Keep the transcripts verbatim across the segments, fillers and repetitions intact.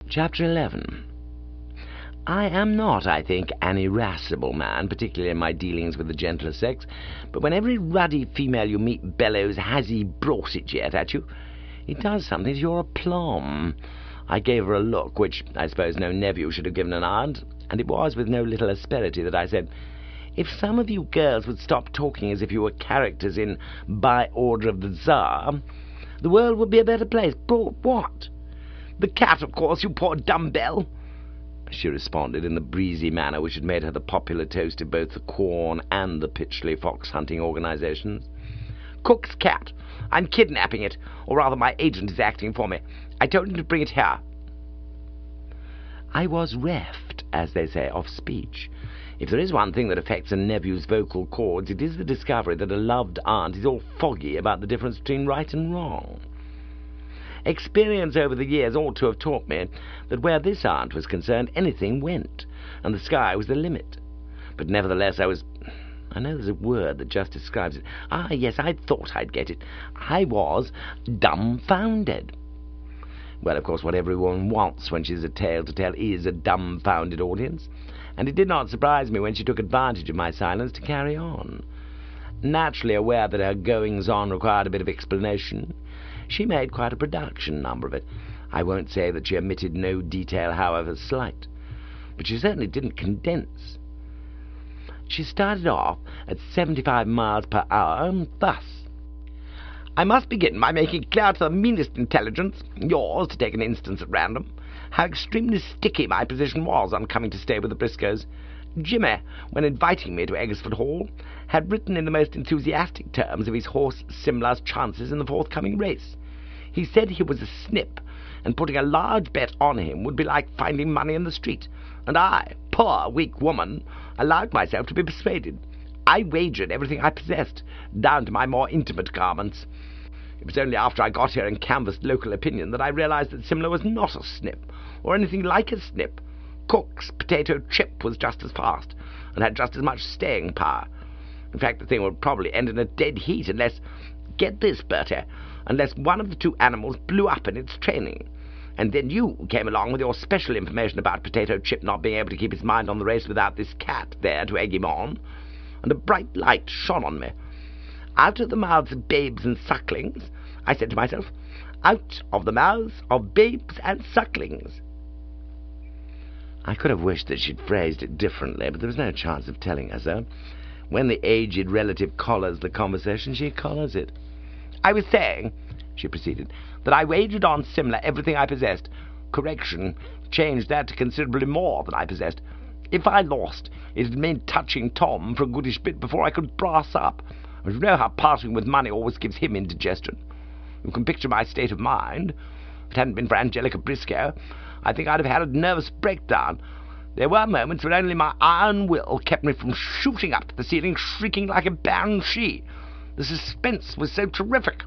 Chapter eleven. I am not, I think, an irascible man, particularly in my dealings with the gentler sex, but when every ruddy female you meet bellows, "Has he brought it yet?" at you, it does something to your aplomb. I gave her a look, which I suppose no nephew should have given an aunt, and it was with no little asperity that I said, "If some of you girls would stop talking as if you were characters in By Order of the Tsar, the world would be a better place." "Brought what?" "The cat, of course, you poor dumbbell," she responded in the breezy manner which had made her the popular toast of both the Quorn and the Pitchley fox-hunting organizations. "Cook's cat. I'm kidnapping it, or rather my agent is acting for me. I told him to bring it here." I was reft, as they say, of speech. If there is one thing that affects a nephew's vocal cords, it is the discovery that a loved aunt is all foggy about the difference between right and wrong. Experience over the years ought to have taught me that where this aunt was concerned, anything went, and the sky was the limit. But nevertheless I was... I know there's a word that just describes it. Ah, yes, I thought I'd get it. I was dumbfounded. Well, of course, what everyone wants when she's a tale to tell is a dumbfounded audience, and it did not surprise me when she took advantage of my silence to carry on. Naturally aware that her goings-on required a bit of explanation, she made quite a production number of it. I won't say that she omitted no detail, however slight, but she certainly didn't condense. She started off at seventy-five miles per hour, thus. "I must begin by making clear to the meanest intelligence, yours to take an instance at random, how extremely sticky my position was on coming to stay with the Briscoes. Jimmy, when inviting me to Eggersford Hall, had written in the most enthusiastic terms of his horse Simla's chances in the forthcoming race. He said he was a snip, and putting a large bet on him would be like finding money in the street, and I, poor weak woman, allowed myself to be persuaded. I wagered everything I possessed, down to my more intimate garments. It was only after I got here and canvassed local opinion that I realized that Simla was not a snip, or anything like a snip. Cook's potato chip was just as fast, and had just as much staying power. In fact, the thing would probably end in a dead heat unless, get this, Bertie, unless one of the two animals blew up in its training. And then you came along with your special information about Potato Chip not being able to keep his mind on the race without this cat there to egg him on, and a bright light shone on me. Out of the mouths of babes and sucklings, I said to myself, out of the mouths of babes and sucklings. I could have wished that she'd phrased it differently, but there was no chance of telling her so. When the aged relative collars the conversation, she collars it. "I was saying," she proceeded, "that I wagered on Simla everything I possessed. Correction, changed that to considerably more than I possessed. If I lost, it had meant touching Tom for a goodish bit before I could brass up. And you know how parting with money always gives him indigestion. You can picture my state of mind. If it hadn't been for Angelica Briscoe, I think I'd have had a nervous breakdown. There were moments when only my iron will kept me from shooting up to the ceiling, shrieking like a banshee. The suspense was so terrific."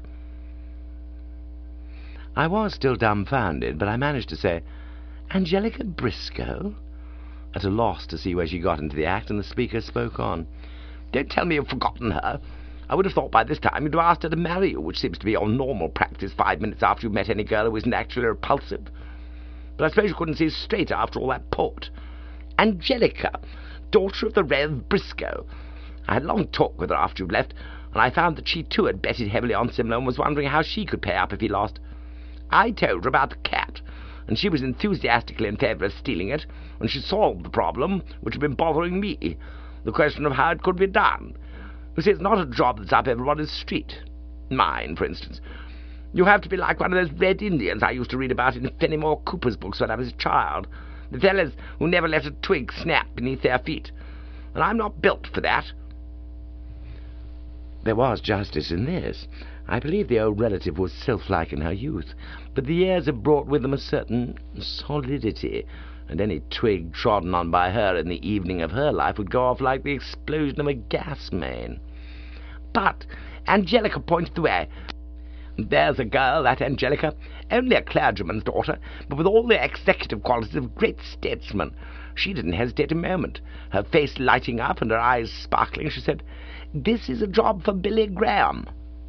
I was still dumbfounded, but I managed to say, "Angelica Briscoe?" at a loss to see where she got into the act, and the speaker spoke on. "Don't tell me you've forgotten her. I would have thought by this time you'd have asked her to marry you, which seems to be your normal practice five minutes after you've met any girl who isn't actually repulsive. But I suppose you couldn't see straight after all that port. Angelica, daughter of the Rev Briscoe. I had a long talk with her after you left, and I found that she too had betted heavily on Simla and was wondering how she could pay up if he lost. I told her about the cat, and she was enthusiastically in favour of stealing it, and she solved the problem which had been bothering me, the question of how it could be done. You see, it's not a job that's up everybody's street. Mine, for instance. You have to be like one of those Red Indians I used to read about in Fenimore Cooper's books when I was a child, the fellows who never let a twig snap beneath their feet, and I'm not built for that." There was justice in this. I believe the old relative was sylph-like in her youth, but the years had brought with them a certain solidity, and any twig trodden on by her in the evening of her life would go off like the explosion of a gas main. "But Angelica pointed the way. There's a girl, that Angelica, only a clergyman's daughter, but with all the executive qualities of a great statesman. She didn't hesitate a moment. Her face lighting up and her eyes sparkling, she said, 'This is a job for Billy Graham.'"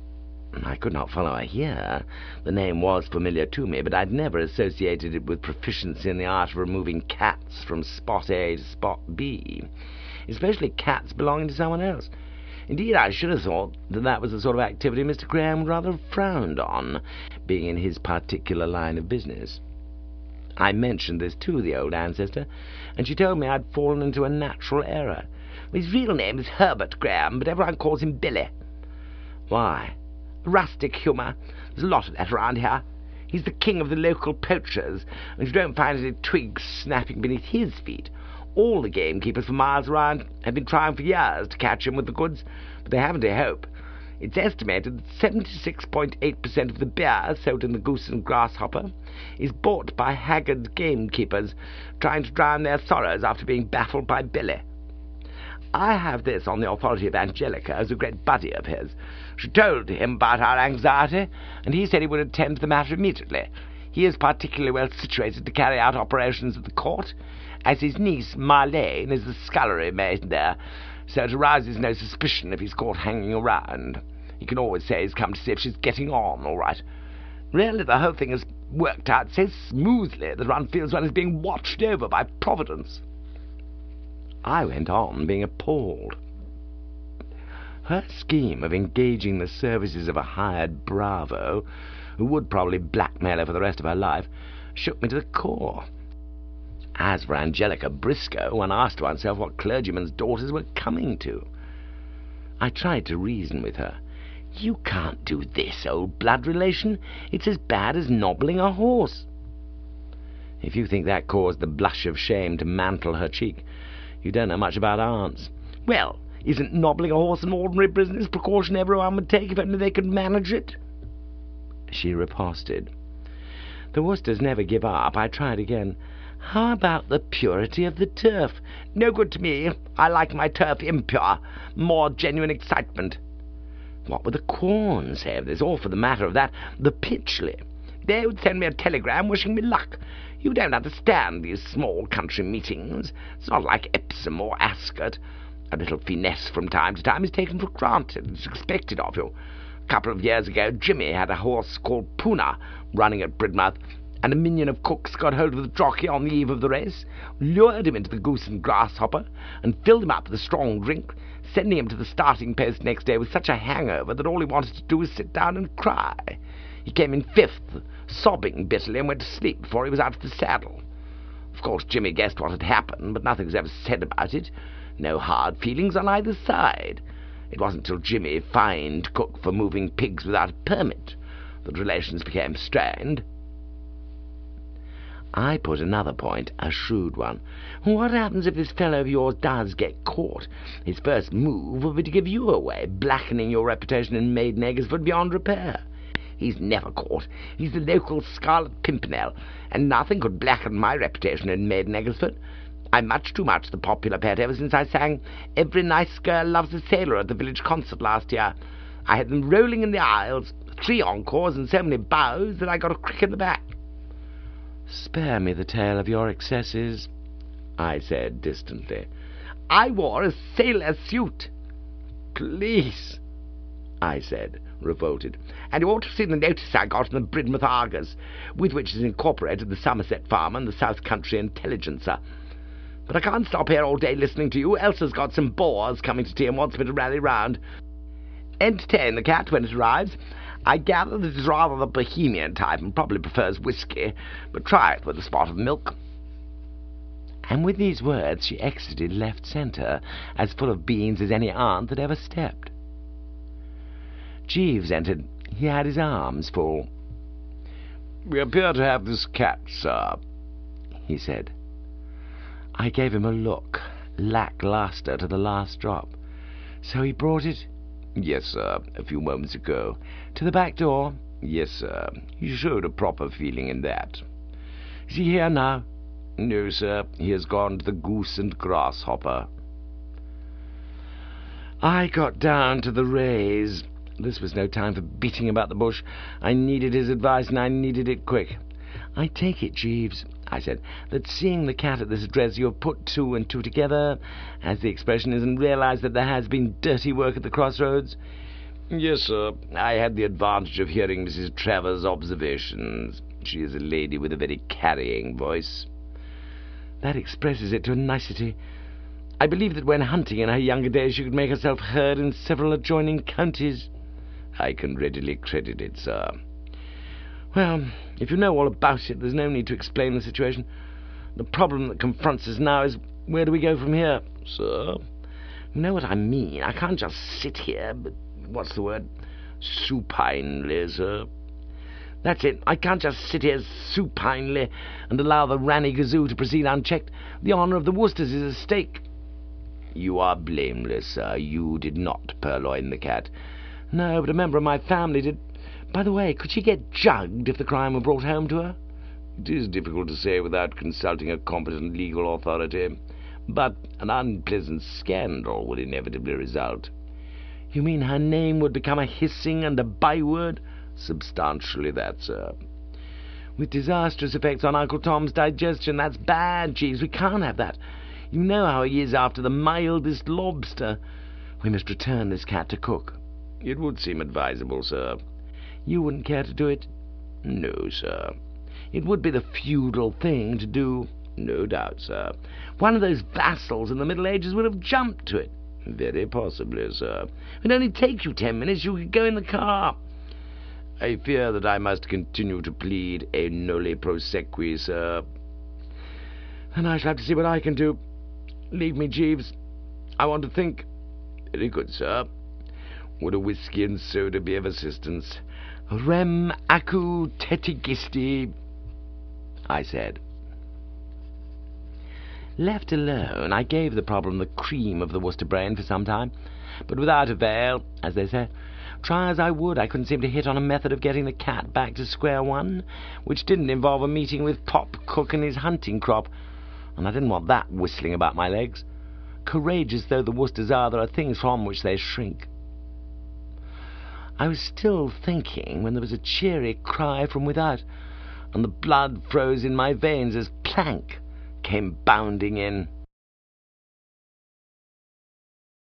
I could not follow her here. The name was familiar to me, but I'd never associated it with proficiency in the art of removing cats from spot A to spot B, especially cats belonging to someone else. Indeed, I should have thought that that was the sort of activity Mister Graham would rather have frowned on, being in his particular line of business. I mentioned this to the old ancestor, and she told me I'd fallen into a natural error. His real name is Herbert Graham, but everyone calls him Billy. Why? Rustic humour. There's a lot of that around here. He's the king of the local poachers, and you don't find any twigs snapping beneath his feet. All the gamekeepers for miles around have been trying for years to catch him with the goods, but they haven't a hope. It's estimated that seventy-six point eight percent of the beer sold in the Goose and Grasshopper is bought by haggard gamekeepers trying to drown their sorrows after being baffled by Billy. I have this on the authority of Angelica, as a great buddy of his. She told him about our anxiety, and he said he would attend to the matter immediately. He is particularly well situated to carry out operations at the court, as his niece Marlene is the scullery maid there, so it arouses no suspicion if he's caught hanging around. He can always say he's come to see if she's getting on all right. Really, the whole thing has worked out so smoothly that one feels one is being watched over by Providence. I went on, being appalled. Her scheme of engaging the services of a hired bravo, who would probably blackmail her for the rest of her life, shook me to the core. As for Angelica Briscoe, one asked oneself what clergymen's daughters were coming to. I tried to reason with her. You can't do this, old blood relation. It's as bad as nobbling a horse. If you think that caused the blush of shame to mantle her cheek, you don't know much about aunts. Well, isn't nobbling a horse an ordinary business precaution everyone would take if only they could manage it? She riposted. The Worcesters never give up. I tried again. How about the purity of the turf? No good to me. I like my turf impure. More genuine excitement. What would the Quorn say of this, or, for the matter of that, the Pytchley? They would send me a telegram wishing me luck. You don't understand these small country meetings. It's not like Epsom or Ascot. A little finesse from time to time is taken for granted. It's expected of you. A couple of years ago, Jimmy had a horse called Poona running at Bridmouth, and a minion of cooks got hold of the jockey on the eve of the race, lured him into the Goose and Grasshopper, and filled him up with a strong drink, sending him to the starting post next day with such a hangover that all he wanted to do was sit down and cry. He came in fifth, sobbing bitterly, and went to sleep before he was out of the saddle. Of course, Jimmy guessed what had happened, but nothing was ever said about it. No hard feelings on either side. It wasn't till Jimmy fined Cook for moving pigs without a permit that relations became strained. I put another point, a shrewd one. What happens if this fellow of yours does get caught? His first move will be to give you away, blackening your reputation in Maiden Eggersford beyond repair. He's never caught. He's the local Scarlet Pimpernel, and nothing could blacken my reputation in Maiden Eggersford. I'm much too much the popular pet ever since I sang Every Nice Girl Loves a Sailor at the village concert last year. I had them rolling in the aisles, three encores and so many bows that I got a crick in the back. Spare me the tale of your excesses, I said distantly. I wore a sailor suit. Please, I said, revolted. And you ought to have seen the notice I got in the Bridmouth Argus, with which is incorporated the Somerset Farmer and the South Country Intelligencer. But I can't stop here all day listening to you. Elsa's got some bores coming to tea and wants me to rally round. Entertain the cat when it arrives. I gather that it is rather the bohemian type and probably prefers whisky, but try it with a spot of milk. And with these words she exited left centre, as full of beans as any aunt that ever stepped. Jeeves entered. He had his arms full. "We appear to have this cat, sir," he said. I gave him a look, lack-lustre to the last drop. So he brought it? Yes, sir, a few moments ago. To the back door? Yes, sir. He showed a proper feeling in that. Is he here now? No, sir. He has gone to the Goose and Grasshopper. I got down to the raise. This was no time for beating about the bush. I needed his advice, and I needed it quick. I take it, Jeeves, I said, that seeing the cat at this address you have put two and two together, as the expression is, and realized that there has been dirty work at the crossroads. Yes, sir. I had the advantage of hearing Missus Travers' observations. She is a lady with a very carrying voice. That expresses it to a nicety. I believe that when hunting in her younger days she could make herself heard in several adjoining counties. I can readily credit it, sir. Well, if you know all about it, there's no need to explain the situation. The problem that confronts us now is, where do we go from here, sir? You know what I mean. I can't just sit here, but what's the word? Supinely, sir. That's it. I can't just sit here supinely and allow the Ranny Gazoo to proceed unchecked. The honour of the Worcesters is at stake. You are blameless, sir. You did not purloin the cat. No, but a member of my family did. By the way, could she get jugged if the crime were brought home to her? It is difficult to say without consulting a competent legal authority, but an unpleasant scandal would inevitably result. You mean her name would become a hissing and a byword? Substantially that, sir. With disastrous effects on Uncle Tom's digestion. That's bad, Jeeves. We can't have that. You know how he is after the mildest lobster. We must return this cat to cook. It would seem advisable, sir. You wouldn't care to do it? No, sir. It would be the feudal thing to do. No doubt, sir. One of those vassals in the Middle Ages would have jumped to it. Very possibly, sir. It would only take you ten minutes. You could go in the car. I fear that I must continue to plead a nolle prosequi, sir. Then I shall have to see what I can do. Leave me, Jeeves. I want to think. Very good, sir. Would a whisky and soda be of assistance? Rem accu tetigisti, I said. Left alone, I gave the problem the cream of the Worcester brain for some time, but without avail, as they say. Try as I would, I couldn't seem to hit on a method of getting the cat back to square one, which didn't involve a meeting with Pop Cook and his hunting crop, and I didn't want that whistling about my legs. Courageous though the Worcesters are, there are things from which they shrink. I was still thinking when there was a cheery cry from without, and the blood froze in my veins as Plank came bounding in.